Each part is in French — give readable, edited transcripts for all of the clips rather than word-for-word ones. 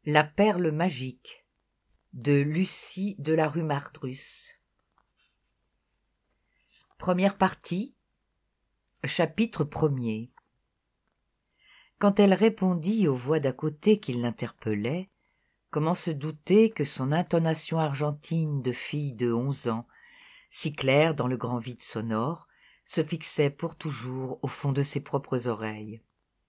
La perle magique de Lucie de la rue Mardrus. Première partie. Chapitre 1er. Quand elle répondit aux voix d'à côté qui l'interpellaient, comment se douter que son intonation argentine de fille de 11 ans, si claire dans le grand vide sonore, se fixait pour toujours au fond de ses propres oreilles.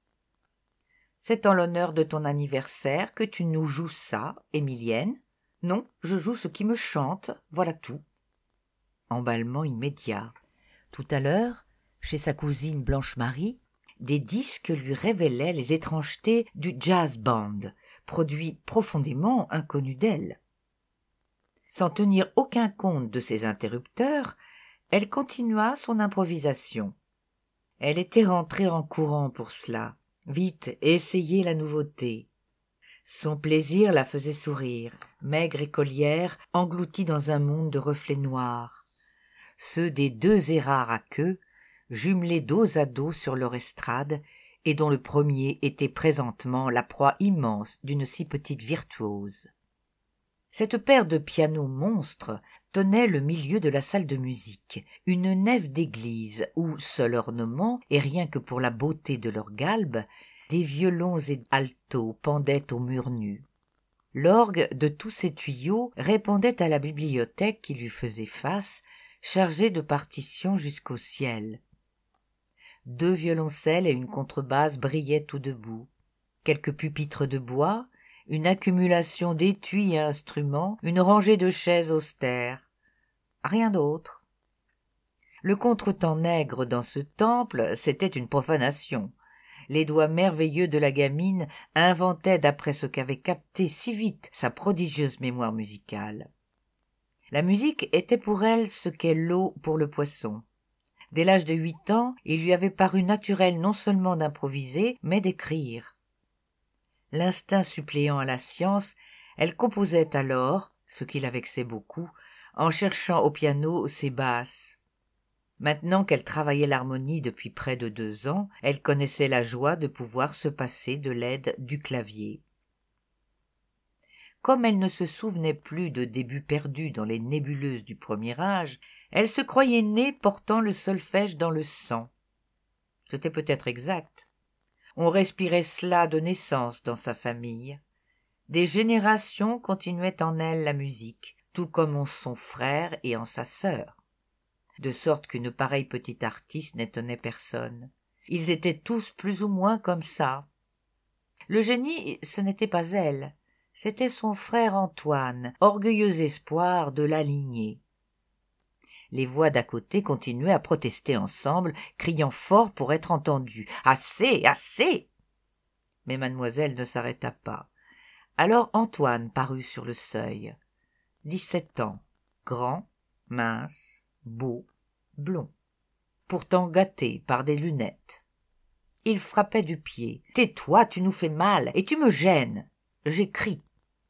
C'est en l'honneur de ton anniversaire que tu nous joues ça, Émilienne. Non, je joue ce qui me chante, voilà tout. Emballement immédiat. Tout à l'heure, chez sa cousine Blanche-Marie, des disques lui révélaient les étrangetés du jazz band, produit profondément inconnu d'elle. Sans tenir aucun compte de ses interrupteurs, elle continua son improvisation. Elle était rentrée en courant pour cela. Vite, essayer la nouveauté. Son plaisir la faisait sourire, maigre écolière, engloutie dans un monde de reflets noirs. Ceux des deux érards à queue, jumelés dos à dos sur leur estrade, et dont le premier était présentement la proie immense d'une si petite virtuose. Cette paire de pianos monstres tenait le milieu de la salle de musique, une nef d'église où, seul ornement, et rien que pour la beauté de leur galbe, des violons et altos pendaient aux murs nus. L'orgue de tous ces tuyaux répondait à la bibliothèque qui lui faisait face, chargée de partitions jusqu'au ciel. 2 violoncelles et une contrebasse brillaient tout debout. Quelques pupitres de bois, une accumulation d'étuis et instruments, une rangée de chaises austères. Rien d'autre. Le contretemps nègre dans ce temple, c'était une profanation. Les doigts merveilleux de la gamine inventaient d'après ce qu'avait capté si vite sa prodigieuse mémoire musicale. La musique était pour elle ce qu'est l'eau pour le poisson. Dès l'âge de 8 ans, il lui avait paru naturel non seulement d'improviser, mais d'écrire. L'instinct suppléant à la science, elle composait alors, ce qui la vexait beaucoup, en cherchant au piano ses basses. Maintenant qu'elle travaillait l'harmonie depuis près de 2 ans, elle connaissait la joie de pouvoir se passer de l'aide du clavier. Comme elle ne se souvenait plus de débuts perdus dans les nébuleuses du premier âge, elle se croyait née portant le solfège dans le sang. C'était peut-être exact. On respirait cela de naissance dans sa famille. Des générations continuaient en elle la musique, tout comme en son frère et en sa sœur. De sorte qu'une pareille petite artiste n'étonnait personne. Ils étaient tous plus ou moins comme ça. Le génie, ce n'était pas elle, c'était son frère Antoine, orgueilleux espoir de la lignée. Les voix d'à côté continuaient à protester ensemble, criant fort pour être entendues. « Assez, assez !» Mais mademoiselle ne s'arrêta pas. Alors Antoine parut sur le seuil. 17 ans, grand, mince, beau, blond, pourtant gâté par des lunettes. Il frappait du pied. « Tais-toi, tu nous fais mal, et tu me gênes. J'écris. »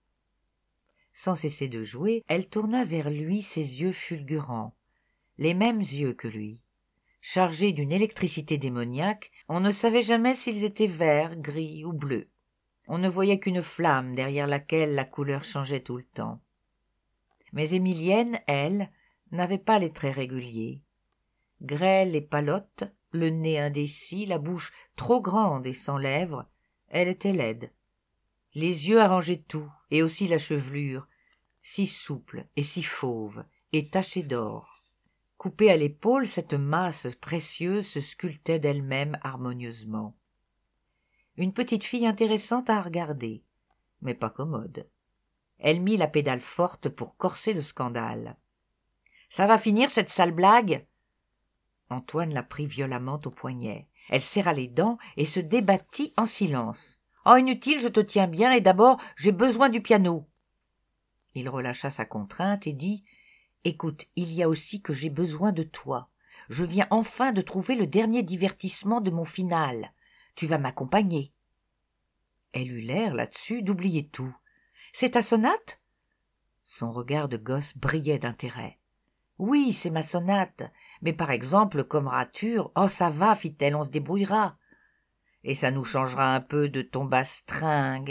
Sans cesser de jouer, elle tourna vers lui ses yeux fulgurants, les mêmes yeux que lui. Chargés d'une électricité démoniaque, on ne savait jamais s'ils étaient verts, gris ou bleus. On ne voyait qu'une flamme derrière laquelle la couleur changeait tout le temps. Mais Émilienne, elle, n'avait pas les traits réguliers. Grêle et palotte, le nez indécis, la bouche trop grande et sans lèvres, elle était laide. Les yeux arrangeaient tout, et aussi la chevelure, si souple et si fauve, et tachée d'or. Coupée à l'épaule, cette masse précieuse se sculptait d'elle-même harmonieusement. Une petite fille intéressante à regarder, mais pas commode. Elle mit la pédale forte pour corser le scandale. « Ça va finir, cette sale blague ?» Antoine la prit violemment au poignet. Elle serra les dents et se débattit en silence. « Oh, inutile, je te tiens bien, et d'abord, j'ai besoin du piano. » Il relâcha sa contrainte et dit « Écoute, il y a aussi que j'ai besoin de toi. Je viens enfin de trouver le dernier divertissement de mon final. Tu vas m'accompagner. » Elle eut l'air, là-dessus, d'oublier tout. « C'est ta sonate ?» Son regard de gosse brillait d'intérêt. « Oui, c'est ma sonate. Mais par exemple, comme rature, oh ça va, fit-elle, on se débrouillera. Et ça nous changera un peu de ton bastringue.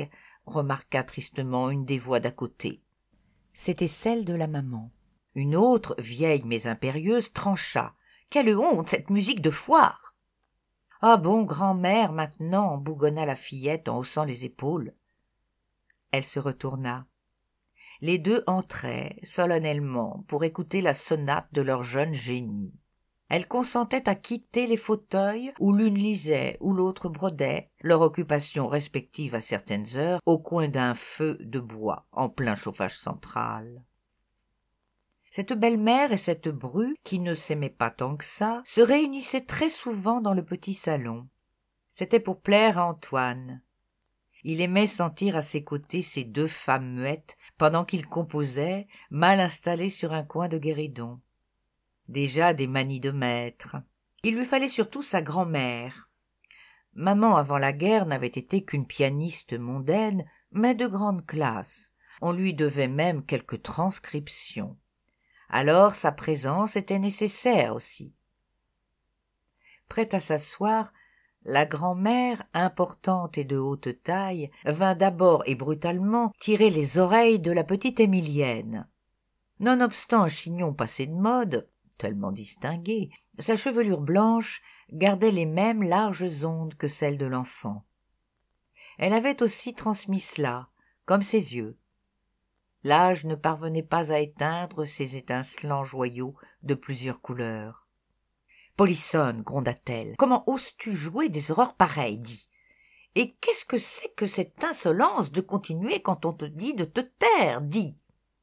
remarqua tristement une des voix d'à côté. C'était celle de la maman. Une autre, vieille mais impérieuse, trancha. « Quelle honte, cette musique de foire !»« Ah bon, grand-mère, maintenant » bougonna la fillette en haussant les épaules. Elle se retourna. Les deux entraient, solennellement, pour écouter la sonate de leur jeune génie. Elles consentaient à quitter les fauteuils où l'une lisait, où l'autre brodait, leur occupation respective à certaines heures, au coin d'un feu de bois, en plein chauffage central. Cette belle-mère et cette bru, qui ne s'aimaient pas tant que ça, se réunissaient très souvent dans le petit salon. C'était pour plaire à Antoine. Il aimait sentir à ses côtés ces deux femmes muettes pendant qu'il composait, mal installé sur un coin de guéridon. Déjà des manies de maître. Il lui fallait surtout sa grand-mère. Maman, avant la guerre, n'avait été qu'une pianiste mondaine, mais de grande classe. On lui devait même quelques transcriptions. Alors sa présence était nécessaire aussi. Prête à s'asseoir, la grand-mère, importante et de haute taille, vint d'abord et brutalement tirer les oreilles de la petite Émilienne. Nonobstant un chignon passé de mode, tellement distingué, sa chevelure blanche gardait les mêmes larges ondes que celles de l'enfant. Elle avait aussi transmis cela, comme ses yeux. L'âge ne parvenait pas à éteindre ces étincelants joyaux de plusieurs couleurs. « Polissonne, gronda-t-elle, comment oses-tu jouer des horreurs pareilles, dis? Et qu'est-ce que c'est que cette insolence de continuer quand on te dit de te taire, dis ?»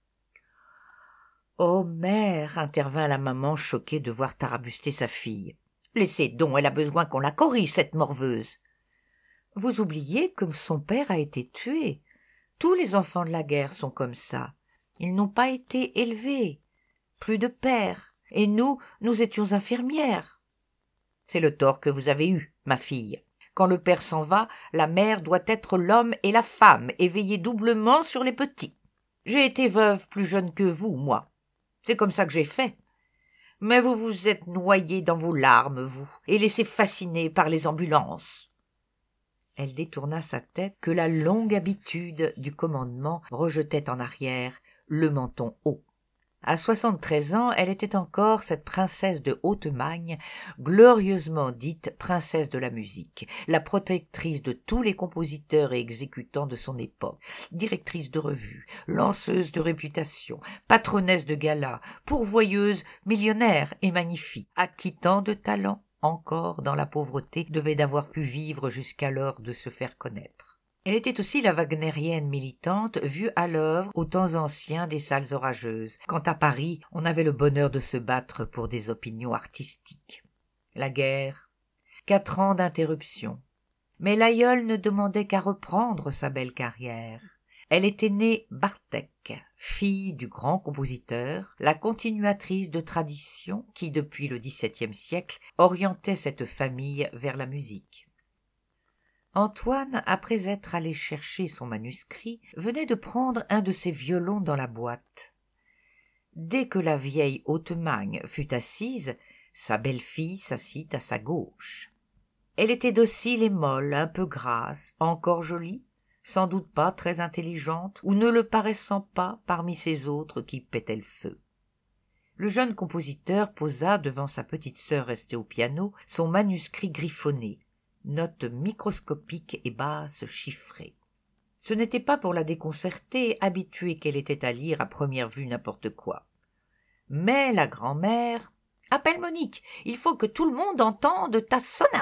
« Oh, mère !» intervint la maman choquée de voir tarabuster sa fille. « Laissez donc, elle a besoin qu'on la corrige, cette morveuse. »« Vous oubliez que son père a été tué. Tous les enfants de la guerre sont comme ça. Ils n'ont pas été élevés. Plus de père. Et nous étions infirmières. »« C'est le tort que vous avez eu, ma fille. Quand le père s'en va, la mère doit être l'homme et la femme et veiller doublement sur les petits. J'ai été veuve plus jeune que vous, moi. C'est comme ça que j'ai fait. Mais vous vous êtes noyé dans vos larmes, vous, et laissé fasciner par les ambulances. » Elle détourna sa tête que la longue habitude du commandement rejetait en arrière, le menton haut. À 73 ans, elle était encore cette princesse de Haute-Magne, glorieusement dite princesse de la musique, la protectrice de tous les compositeurs et exécutants de son époque, directrice de revue, lanceuse de réputation, patronnesse de galas, pourvoyeuse, millionnaire et magnifique, à qui tant de talent, encore dans la pauvreté, devait d'avoir pu vivre jusqu'alors de se faire connaître. Elle était aussi la wagnérienne militante vue à l'œuvre aux temps anciens des salles orageuses, quand à Paris on avait le bonheur de se battre pour des opinions artistiques. La guerre, 4 ans d'interruption. Mais l'aïeule ne demandait qu'à reprendre sa belle carrière. Elle était née Bartek, fille du grand compositeur, la continuatrice de traditions qui, depuis le XVIIe siècle, orientait cette famille vers la musique. Antoine, après être allé chercher son manuscrit, venait de prendre un de ses violons dans la boîte. Dès que la vieille Haute-Magne fut assise, sa belle-fille s'assit à sa gauche. Elle était docile et molle, un peu grasse, encore jolie, sans doute pas très intelligente, ou ne le paraissant pas parmi ces autres qui pétaient le feu. Le jeune compositeur posa devant sa petite sœur restée au piano son manuscrit griffonné, notes microscopiques et basses chiffrées. Ce n'était pas pour la déconcerter, habituée qu'elle était à lire à première vue n'importe quoi. Mais la grand-mère... « Appelle Monique, il faut que tout le monde entende ta sonate. »«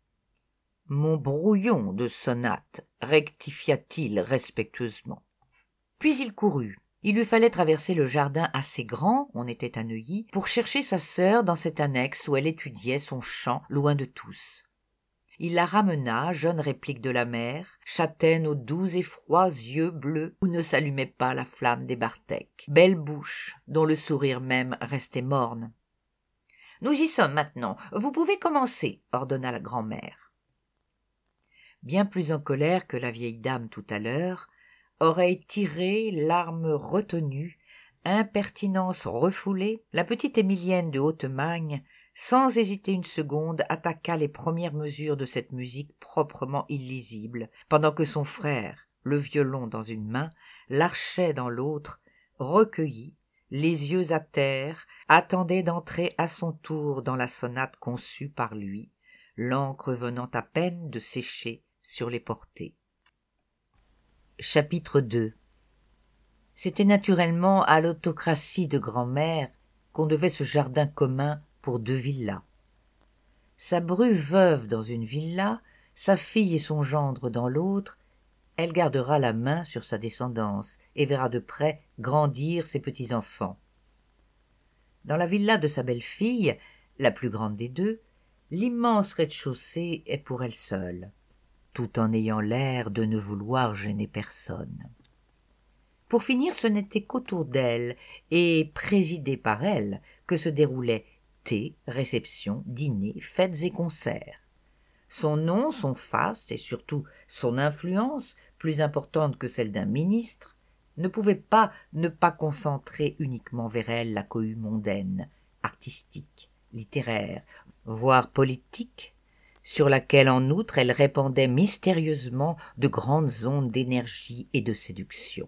Mon brouillon de sonate, » rectifia-t-il respectueusement. Puis il courut. Il lui fallait traverser le jardin assez grand, on était à Neuilly, pour chercher sa sœur dans cette annexe où elle étudiait son chant loin de tous. Il la ramena, jeune réplique de la mère, châtaine aux doux et froids yeux bleus où ne s'allumait pas la flamme des Bartek, belle bouche dont le sourire même restait morne. « Nous y sommes maintenant, vous pouvez commencer, » ordonna la grand-mère. Bien plus en colère que la vieille dame tout à l'heure, oreille tirée, larmes retenues, impertinence refoulée, la petite Émilienne de Haute-Magne, sans hésiter une seconde, attaqua les premières mesures de cette musique proprement illisible, pendant que son frère, le violon dans une main, l'archet dans l'autre, recueilli, les yeux à terre, attendait d'entrer à son tour dans la sonate conçue par lui, l'encre venant à peine de sécher sur les portées. Chapitre 2. C'était naturellement à l'autocratie de grand-mère qu'on devait ce jardin commun pour 2 villas. Sa bru veuve dans une villa, sa fille et son gendre dans l'autre, elle gardera la main sur sa descendance et verra de près grandir ses petits-enfants. Dans la villa de sa belle-fille, la plus grande des deux, l'immense rez-de-chaussée est pour elle seule, tout en ayant l'air de ne vouloir gêner personne. Pour finir, ce n'était qu'autour d'elle, et présidé par elle, que se déroulaient thé, réceptions, dîners, fêtes et concerts. Son nom, son faste et surtout son influence, plus importante que celle d'un ministre, ne pouvaient pas ne pas concentrer uniquement vers elle la cohue mondaine, artistique, littéraire, voire politique, sur laquelle en outre elle répandait mystérieusement de grandes ondes d'énergie et de séduction.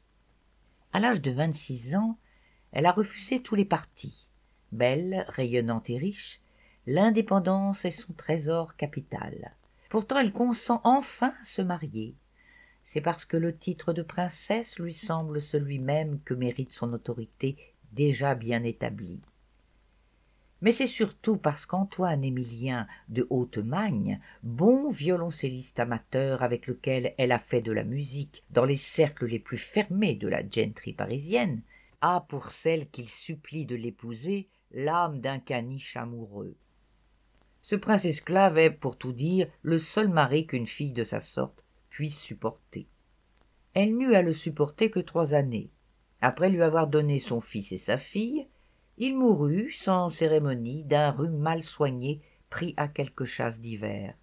À l'âge de 26 ans, elle a refusé tous les partis. Belle, rayonnante et riche, l'indépendance est son trésor capital. Pourtant elle consent enfin à se marier. C'est parce que le titre de princesse lui semble celui même que mérite son autorité déjà bien établie. Mais c'est surtout parce qu'Antoine-Émilien de Hautemagne, bon violoncelliste amateur avec lequel elle a fait de la musique dans les cercles les plus fermés de la gentry parisienne, a pour celle qu'il supplie de l'épouser l'âme d'un caniche amoureux. Ce prince esclave est, pour tout dire, le seul mari qu'une fille de sa sorte puisse supporter. Elle n'eut à le supporter que 3 années. Après lui avoir donné son fils et sa fille, il mourut sans cérémonie d'un rhume mal soigné pris à quelque chasse d'hiver.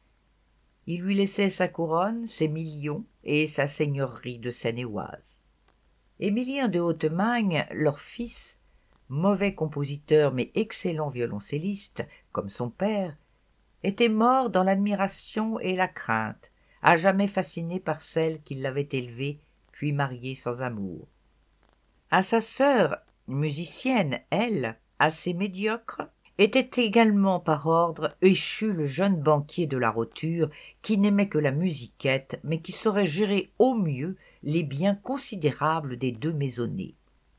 Il lui laissait sa couronne, ses millions et sa seigneurie de Seine-et-Oise. Émilien de Hautemagne, leur fils, mauvais compositeur mais excellent violoncelliste, comme son père, était mort dans l'admiration et la crainte, à jamais fasciné par celle qui l'avait élevé puis marié sans amour. À sa sœur, musicienne, elle, assez médiocre, était également par ordre échu le jeune banquier de la roture qui n'aimait que la musiquette mais qui saurait gérer au mieux les biens considérables des 2 maisonnées.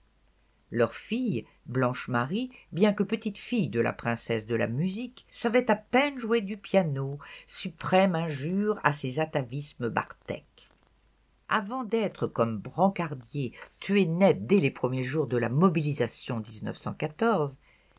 Leur fille, Blanche-Marie, bien que petite-fille de la princesse de la musique, savait à peine jouer du piano, suprême injure à ses atavismes Bartek. Avant d'être, comme brancardier, tué net dès les premiers jours de la mobilisation 1914,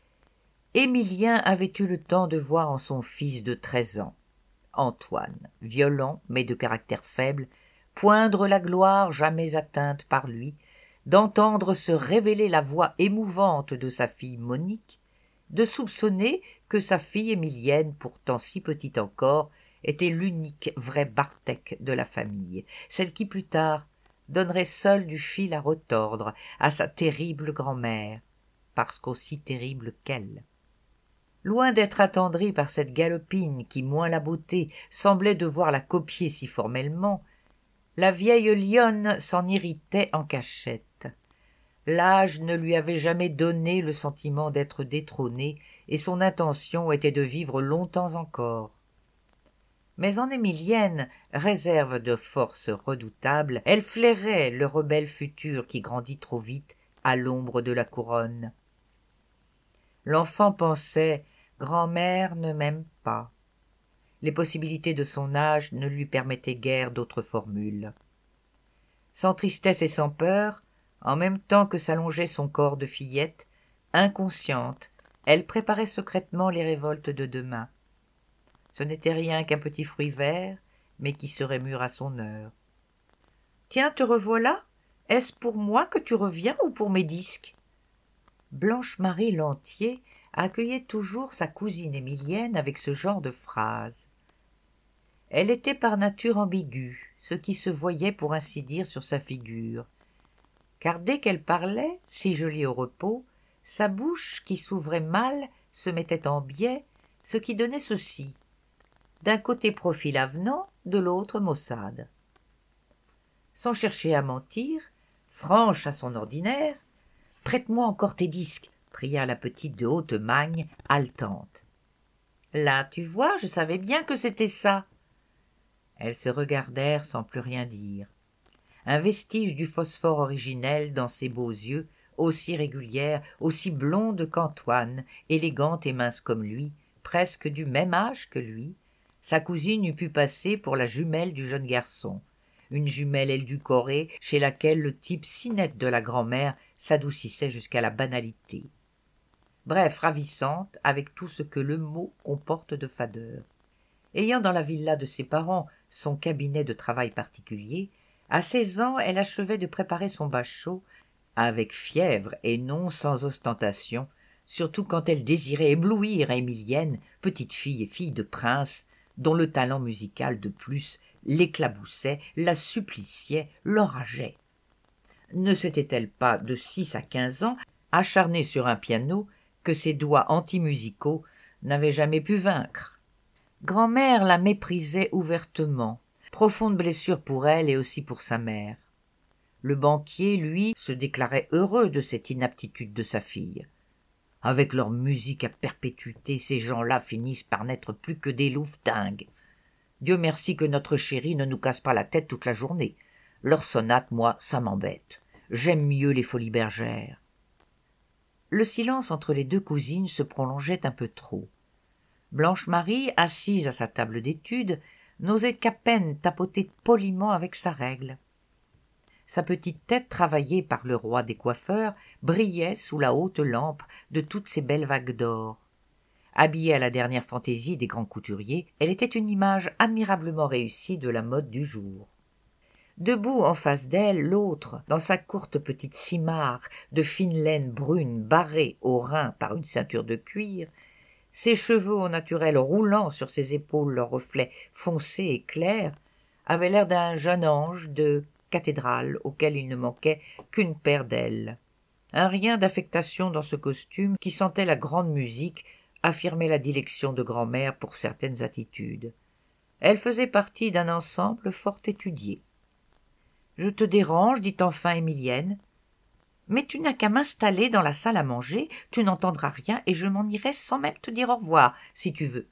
Émilien avait eu le temps de voir en son fils de 13 ans, Antoine, violent mais de caractère faible, poindre la gloire jamais atteinte par lui, d'entendre se révéler la voix émouvante de sa fille Monique, de soupçonner que sa fille Émilienne, pourtant si petite encore, était l'unique vraie Bartek de la famille, celle qui plus tard donnerait seule du fil à retordre à sa terrible grand-mère, parce qu'aussi terrible qu'elle. Loin d'être attendrie par cette galopine qui, moins la beauté, semblait devoir la copier si formellement, la vieille lionne s'en irritait en cachette. L'âge ne lui avait jamais donné le sentiment d'être détrônée, et son intention était de vivre longtemps encore. Mais en Émilienne, réserve de force redoutable, elle flairait le rebelle futur qui grandit trop vite à l'ombre de la couronne. L'enfant pensait « Grand-mère ne m'aime pas ». Les possibilités de son âge ne lui permettaient guère d'autres formules. Sans tristesse et sans peur, en même temps que s'allongeait son corps de fillette, inconsciente, elle préparait secrètement les révoltes de demain. Ce n'était rien qu'un petit fruit vert, mais qui serait mûr à son heure. « Tiens, te revoilà. Est-ce pour moi que tu reviens ou pour mes disques ?» Blanche-Marie Lantier accueillait toujours sa cousine Émilienne avec ce genre de phrase. Elle était par nature ambiguë, ce qui se voyait pour ainsi dire sur sa figure, car dès qu'elle parlait, si jolie au repos, sa bouche qui s'ouvrait mal se mettait en biais, ce qui donnait ceci: d'un côté profil avenant, de l'autre maussade. sans chercher à mentir, franche à son ordinaire. « Prête-moi encore tes disques, pria la petite de haute magne, haletante. Là, tu vois, je savais bien que c'était ça. Elles se regardèrent sans plus rien dire. Un vestige du phosphore originel dans ses beaux yeux, aussi régulière, aussi blonde qu'Antoine, élégante et mince comme lui, presque du même âge que lui, sa cousine eût pu passer pour la jumelle du jeune garçon, une jumelle édulcorée chez laquelle le type si net de la grand-mère s'adoucissait jusqu'à la banalité. Bref, ravissante, avec tout ce que le mot comporte de fadeur. Ayant dans la villa de ses parents son cabinet de travail particulier, à 16 ans, elle achevait de préparer son bachot, avec fièvre et non sans ostentation, surtout quand elle désirait éblouir Émilienne, petite fille et fille de prince, dont le talent musical de plus l'éclaboussait, la suppliciait, l'enrageait. Ne s'était-elle pas, de 6 à 15 ans, acharnée sur un piano que ses doigts antimusicaux n'avaient jamais pu vaincre? Grand-mère la méprisait ouvertement, profonde blessure pour elle et aussi pour sa mère. Le banquier, lui, se déclarait heureux de cette inaptitude de sa fille. Avec leur musique à perpétuité, ces gens-là finissent par n'être plus que des louvetingues. Dieu merci que notre chérie ne nous casse pas la tête toute la journée. Leurs sonates, moi, ça m'embête. J'aime mieux les folies bergères. Le silence entre les deux cousines se prolongeait un peu trop. Blanche-Marie, assise à sa table d'études, n'osait qu'à peine tapoter poliment avec sa règle. Sa petite tête travaillée par le roi des coiffeurs brillait sous la haute lampe de toutes ces belles vagues d'or. Habillée à la dernière fantaisie des grands couturiers, elle était une image admirablement réussie de la mode du jour. Debout en face d'elle, l'autre, dans sa courte petite simarre de fine laine brune barrée aux reins par une ceinture de cuir, ses cheveux au naturel roulant sur ses épaules leurs reflets foncés et clairs, avait l'air d'un jeune ange de cathédrale auquel il ne manquait qu'une paire d'ailes. Un rien d'affectation dans ce costume qui sentait la grande musique affirmait la dilection de grand-mère pour certaines attitudes. Elle faisait partie d'un ensemble fort étudié. « Je te dérange, dit enfin Émilienne. Mais tu n'as qu'à m'installer dans la salle à manger, tu n'entendras rien et je m'en irai sans même te dire au revoir, si tu veux. »«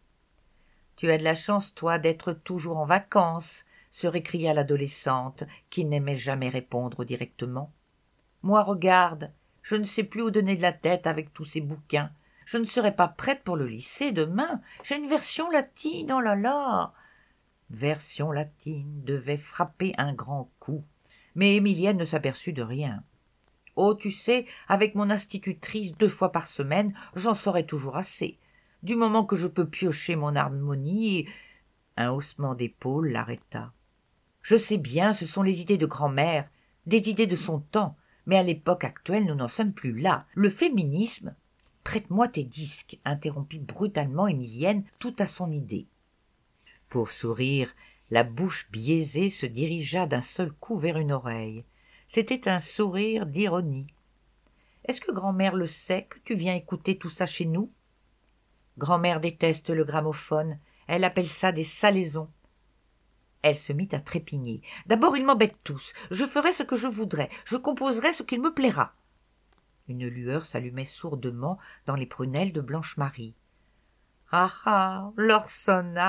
Tu as de la chance, toi, d'être toujours en vacances, » se récria l'adolescente, qui n'aimait jamais répondre directement. « Moi, regarde, je ne sais plus où donner de la tête avec tous ces bouquins. Je ne serai pas prête pour le lycée demain. J'ai une version latine, oh là là !» Version latine devait frapper un grand coup, mais Émilienne ne s'aperçut de rien. « Oh, tu sais, avec mon institutrice 2 fois par semaine, j'en saurai toujours assez. Du moment que je peux piocher mon harmonie... » Un haussement d'épaules l'arrêta. « Je sais bien, ce sont les idées de grand-mère, des idées de son temps, mais à l'époque actuelle, nous n'en sommes plus là. Le féminisme... » « Prête-moi tes disques, » interrompit brutalement Émilienne, tout à son idée. Pour sourire, la bouche biaisée se dirigea d'un seul coup vers une oreille. C'était un sourire d'ironie. « Est-ce que grand-mère le sait que tu viens écouter tout ça chez nous ?»« Grand-mère déteste le gramophone, elle appelle ça des salaisons. » Elle se mit à trépigner. « D'abord, ils m'embêtent tous. Je ferai ce que je voudrais. Je composerai ce qu'il me plaira. » Une lueur s'allumait sourdement dans les prunelles de Blanche-Marie. « Ah ah, leur sonate !»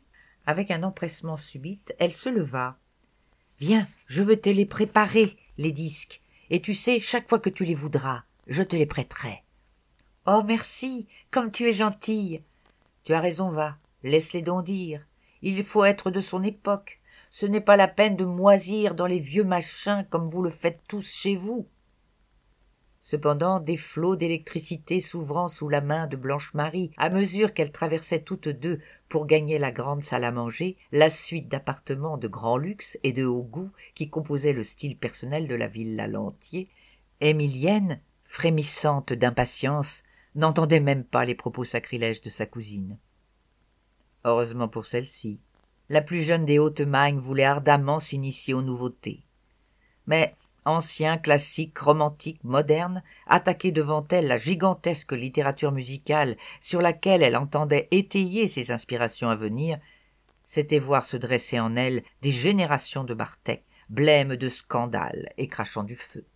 Avec un empressement subit, elle se leva. « Viens, je veux te les préparer, les disques, et tu sais, chaque fois que tu les voudras, je te les prêterai. »« Oh, merci, comme tu es gentille. »« Tu as raison, va, laisse-les donc dire. Il faut être de son époque. Ce n'est pas la peine de moisir dans les vieux machins comme vous le faites tous chez vous. » Cependant, des flots d'électricité s'ouvrant sous la main de Blanche-Marie, à mesure qu'elles traversaient toutes deux pour gagner la grande salle à manger, la suite d'appartements de grand luxe et de haut goût qui composaient le style personnel de la villa Lantier, Émilienne, frémissante d'impatience, n'entendait même pas les propos sacrilèges de sa cousine. Heureusement pour celle-ci, la plus jeune des Hautes-Magnes voulait ardemment s'initier aux nouveautés. Mais ancien, classique, romantique, moderne, attaquer devant elle la gigantesque littérature musicale sur laquelle elle entendait étayer ses inspirations à venir, c'était voir se dresser en elle des générations de Bartek, blême de scandale et crachant du feu.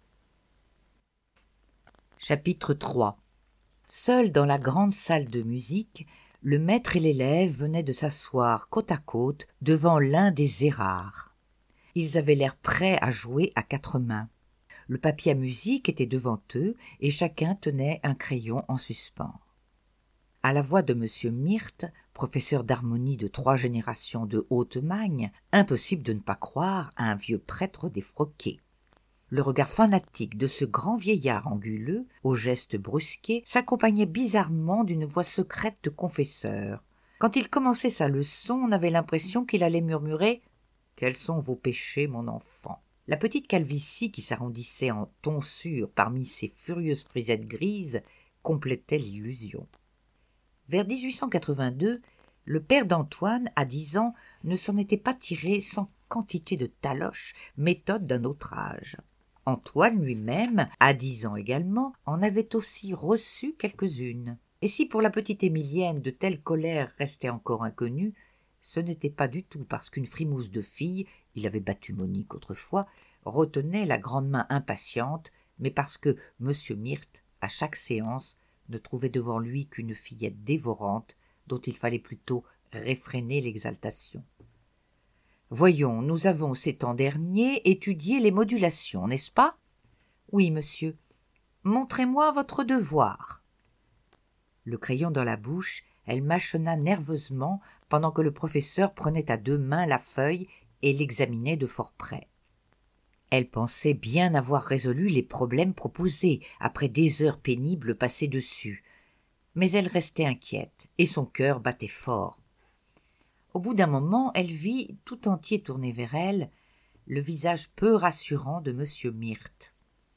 Chapitre 3. Seul dans la grande salle de musique, le maître et l'élève venaient de s'asseoir côte à côte devant l'un des Érards. Ils avaient l'air prêts à jouer à 4 mains. Le papier à musique était devant eux et chacun tenait un crayon en suspens. À la voix de M. Myrthe, professeur d'harmonie de 3 générations de Haute-Magne, impossible de ne pas croire à un vieux prêtre défroqué. Le regard fanatique de ce grand vieillard anguleux, aux gestes brusqués, s'accompagnait bizarrement d'une voix secrète de confesseur. Quand il commençait sa leçon, on avait l'impression qu'il allait murmurer « Quels sont vos péchés, mon enfant ?» La petite calvitie qui s'arrondissait en tonsure parmi ses furieuses frisettes grises complétait l'illusion. Vers 1882, le père d'Antoine, à 10 ans, ne s'en était pas tiré sans quantité de taloches, méthode d'un autre âge. Antoine lui-même, à 10 ans également, en avait aussi reçu quelques-unes. Et si pour la petite Émilienne de telles colères restaient encore inconnues, ce n'était pas du tout parce qu'une frimousse de fille, il avait battu Monique autrefois, retenait la grande main impatiente, mais parce que M. Myrthe, à chaque séance, ne trouvait devant lui qu'une fillette dévorante dont il fallait plutôt réfréner l'exaltation. Voyons, nous avons ces temps derniers étudié les modulations, n'est-ce pas? Oui, monsieur. Montrez-moi votre devoir. Le crayon dans la bouche, elle mâchonna nerveusement pendant que le professeur prenait à 2 mains la feuille et l'examinait de fort près. Elle pensait bien avoir résolu les problèmes proposés après des heures pénibles passées dessus, mais elle restait inquiète et son cœur battait fort. Au bout d'un moment, elle vit, tout entier tourné vers elle, le visage peu rassurant de M. Myrthe.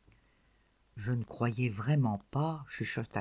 « Je ne croyais vraiment pas, chuchota-t-il. »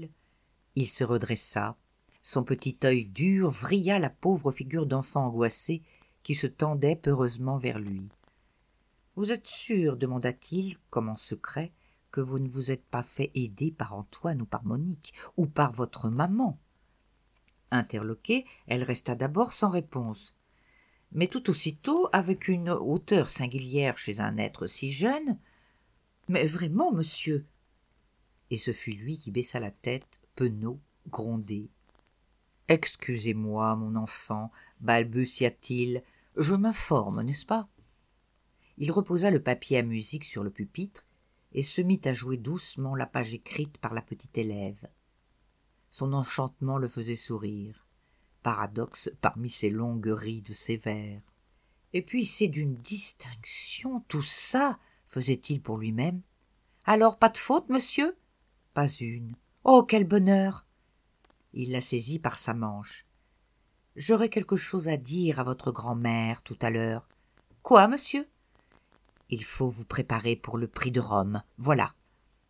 Il se redressa. Son petit œil dur vrilla la pauvre figure d'enfant angoissée qui se tendait peureusement vers lui. « Vous êtes sûr, demanda-t-il, comme en secret, que vous ne vous êtes pas fait aider par Antoine ou par Monique, ou par votre maman ?» Interloquée, elle resta d'abord sans réponse. Mais tout aussitôt, avec une hauteur singulière chez un être si jeune, « Mais vraiment, monsieur !» Et ce fut lui qui baissa la tête, penaud, grondé. « Excusez-moi, mon enfant, balbutia-t-il, je m'informe, n'est-ce pas ?» Il reposa le papier à musique sur le pupitre et se mit à jouer doucement la page écrite par la petite élève. Son enchantement le faisait sourire, paradoxe parmi ses longues rides sévères. « Et puis c'est d'une distinction, tout ça, faisait-il pour lui-même. Alors pas de faute, monsieur ? Pas une. Oh, quel bonheur ! Il la saisit par sa manche. J'aurai quelque chose à dire à votre grand-mère tout à l'heure. Quoi, monsieur ? Il faut vous préparer pour le prix de Rome, voilà. Oh !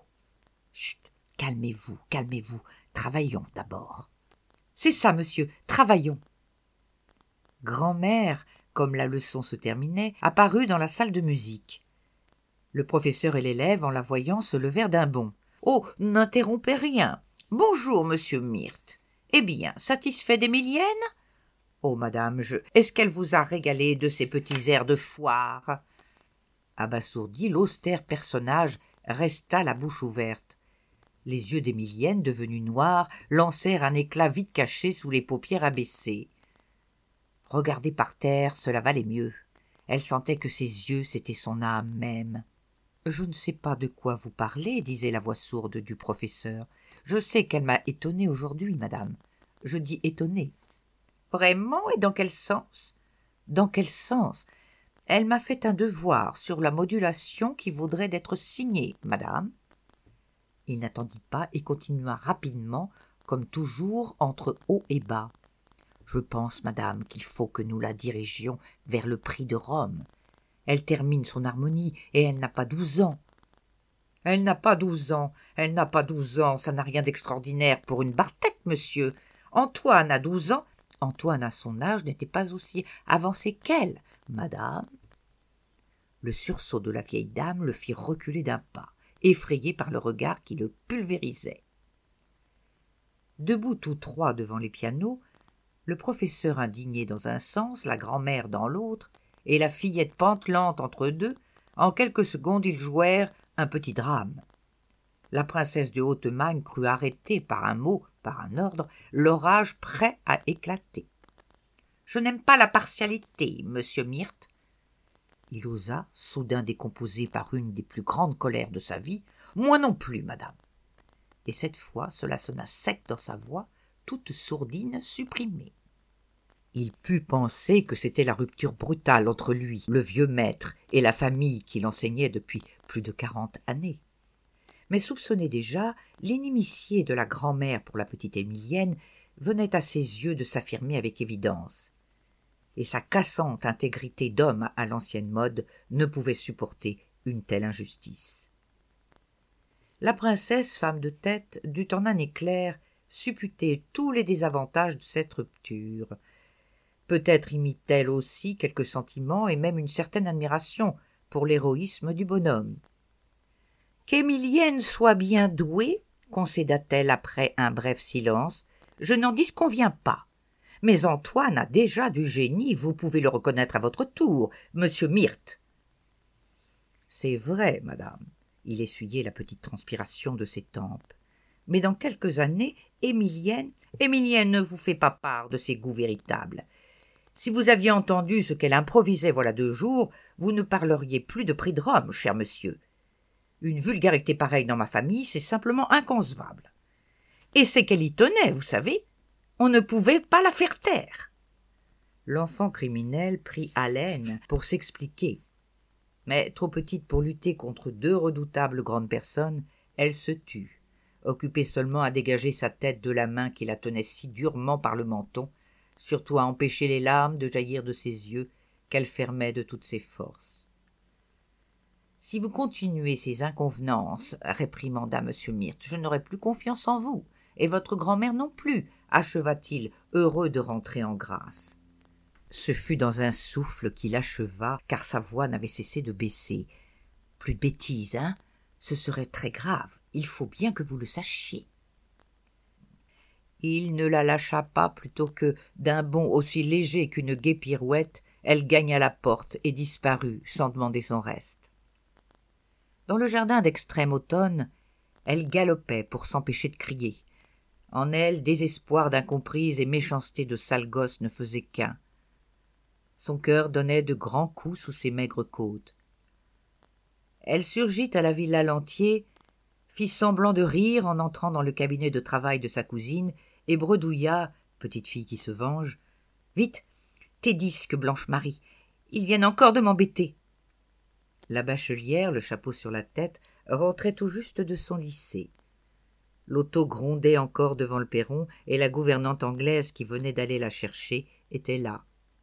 Chut, calmez-vous, calmez-vous, travaillons d'abord. C'est ça, monsieur, travaillons. Grand-mère, comme la leçon se terminait, apparut dans la salle de musique. Le professeur et l'élève, en la voyant, se levèrent d'un bond. « Oh, n'interrompez rien. Bonjour, monsieur Myrthe. Eh bien, satisfait d'Émilienne ? Oh, madame, est-ce qu'elle vous a régalé de ces petits airs de foire ?» Abasourdi, l'austère personnage resta la bouche ouverte. Les yeux d'Émilienne, devenus noirs, lancèrent un éclat vite caché sous les paupières abaissées. Regarder par terre, cela valait mieux. Elle sentait que ses yeux, c'était son âme même. « Je ne sais pas de quoi vous parlez, disait la voix sourde du professeur. Je sais qu'elle m'a étonnée aujourd'hui, madame. Je dis étonnée. Vraiment, et dans quel sens ? Dans quel sens ? Elle m'a fait un devoir sur la modulation qui vaudrait d'être signé, madame. Il n'attendit pas et continua rapidement, comme toujours entre haut et bas. Je pense, madame, qu'il faut que nous la dirigions vers le prix de Rome. Elle termine son harmonie et elle n'a pas 12 ans. Elle n'a pas 12 ans, elle n'a pas 12 ans, ça n'a rien d'extraordinaire pour une Bartec, monsieur. Antoine a 12 ans. Antoine, à son âge, n'était pas aussi avancé qu'elle, madame. Le sursaut de la vieille dame le fit reculer d'un pas, effrayé par le regard qui le pulvérisait. Debout tous 3 devant les pianos, le professeur indigné dans un sens, la grand-mère dans l'autre, et la fillette pantelante entre deux, en quelques secondes ils jouèrent un petit drame. La princesse de Haute-Magne crut arrêter par un mot, par un ordre, l'orage prêt à éclater. « Je n'aime pas la partialité, monsieur Myrte. » Il osa, soudain décomposé par une des plus grandes colères de sa vie. « Moi non plus, madame. » Et cette fois, cela sonna sec dans sa voix, toute sourdine supprimée. Il put penser que c'était la rupture brutale entre lui, le vieux maître, et la famille qui l'enseignait depuis plus de 40 années. Mais soupçonné déjà, l'inimitié de la grand-mère pour la petite Émilienne venait à ses yeux de s'affirmer avec évidence, et sa cassante intégrité d'homme à l'ancienne mode ne pouvait supporter une telle injustice. La princesse, femme de tête, dut en un éclair supputer tous les désavantages de cette rupture. Peut-être imite-t-elle aussi quelques sentiments et même une certaine admiration pour l'héroïsme du bonhomme. « Qu'Émilienne soit bien douée, concéda-t-elle après un bref silence, je n'en disconviens pas. Mais Antoine a déjà du génie, vous pouvez le reconnaître à votre tour, monsieur Myrte. »« C'est vrai, madame. » Il essuyait la petite transpiration de ses tempes. « Mais dans quelques années, Émilienne ne vous fait pas part de ses goûts véritables. Si vous aviez entendu ce qu'elle improvisait voilà 2 jours, vous ne parleriez plus de prix de Rome, cher monsieur. Une vulgarité pareille dans ma famille, c'est simplement inconcevable. Et c'est qu'elle y tenait, vous savez. On ne pouvait pas la faire taire. » L'enfant criminel prit haleine pour s'expliquer. Mais trop petite pour lutter contre 2 redoutables grandes personnes, elle se tut, occupée seulement à dégager sa tête de la main qui la tenait si durement par le menton, surtout à empêcher les larmes de jaillir de ses yeux qu'elle fermait de toutes ses forces. « Si vous continuez ces inconvenances, réprimanda M. Myrte, je n'aurai plus confiance en vous, et votre grand-mère non plus, acheva-t-il, heureux de rentrer en grâce. Ce fut dans un souffle qu'il acheva, car sa voix n'avait cessé de baisser. « Plus de bêtises, hein? Ce serait très grave, il faut bien que vous le sachiez. » Il ne la lâcha pas plutôt que, d'un bond aussi léger qu'une gaie pirouette, elle gagna la porte et disparut sans demander son reste. Dans le jardin d'extrême automne, elle galopait pour s'empêcher de crier. En elle, désespoir d'incomprise et méchanceté de sale gosse ne faisaient qu'un. Son cœur donnait de grands coups sous ses maigres côtes. Elle surgit à la villa Lantier, fit semblant de rire en entrant dans le cabinet de travail de sa cousine et bredouilla, petite fille qui se venge, « Vite, tes disques, Blanche-Marie, ils viennent encore de m'embêter. » La bachelière, le chapeau sur la tête, rentrait tout juste de son lycée. L'auto grondait encore devant le perron et la gouvernante anglaise qui venait d'aller la chercher était là.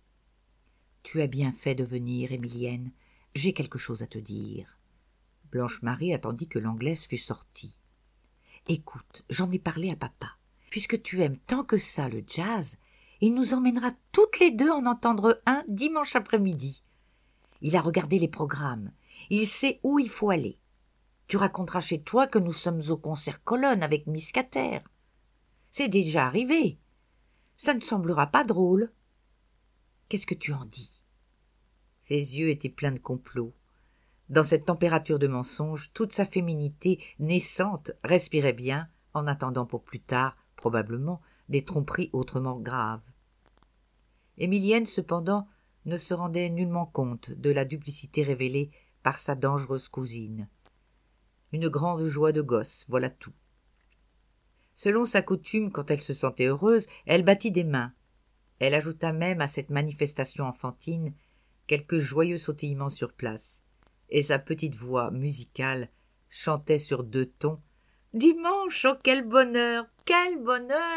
« Tu as bien fait de venir, Émilienne. J'ai quelque chose à te dire. » Blanche-Marie attendit que l'anglaise fût sortie. « Écoute, j'en ai parlé à papa. Puisque tu aimes tant que ça le jazz, il nous emmènera toutes les 2 en entendre un dimanche après-midi. Il a regardé les programmes. Il sait où il faut aller. Tu raconteras chez toi que nous sommes au concert Colonne avec Miss Cater. C'est déjà arrivé. Ça ne semblera pas drôle. Qu'est-ce que tu en dis ?» Ses yeux étaient pleins de complot. Dans cette température de mensonge, toute sa féminité naissante respirait bien, en attendant pour plus tard, probablement, des tromperies autrement graves. Émilienne, cependant, ne se rendait nullement compte de la duplicité révélée par sa dangereuse cousine. Une grande joie de gosse, voilà tout. Selon sa coutume, quand elle se sentait heureuse, elle battit des mains. Elle ajouta même à cette manifestation enfantine quelques joyeux sautillements sur place, et sa petite voix musicale chantait sur 2 tons « Dimanche, oh quel bonheur, quel bonheur !»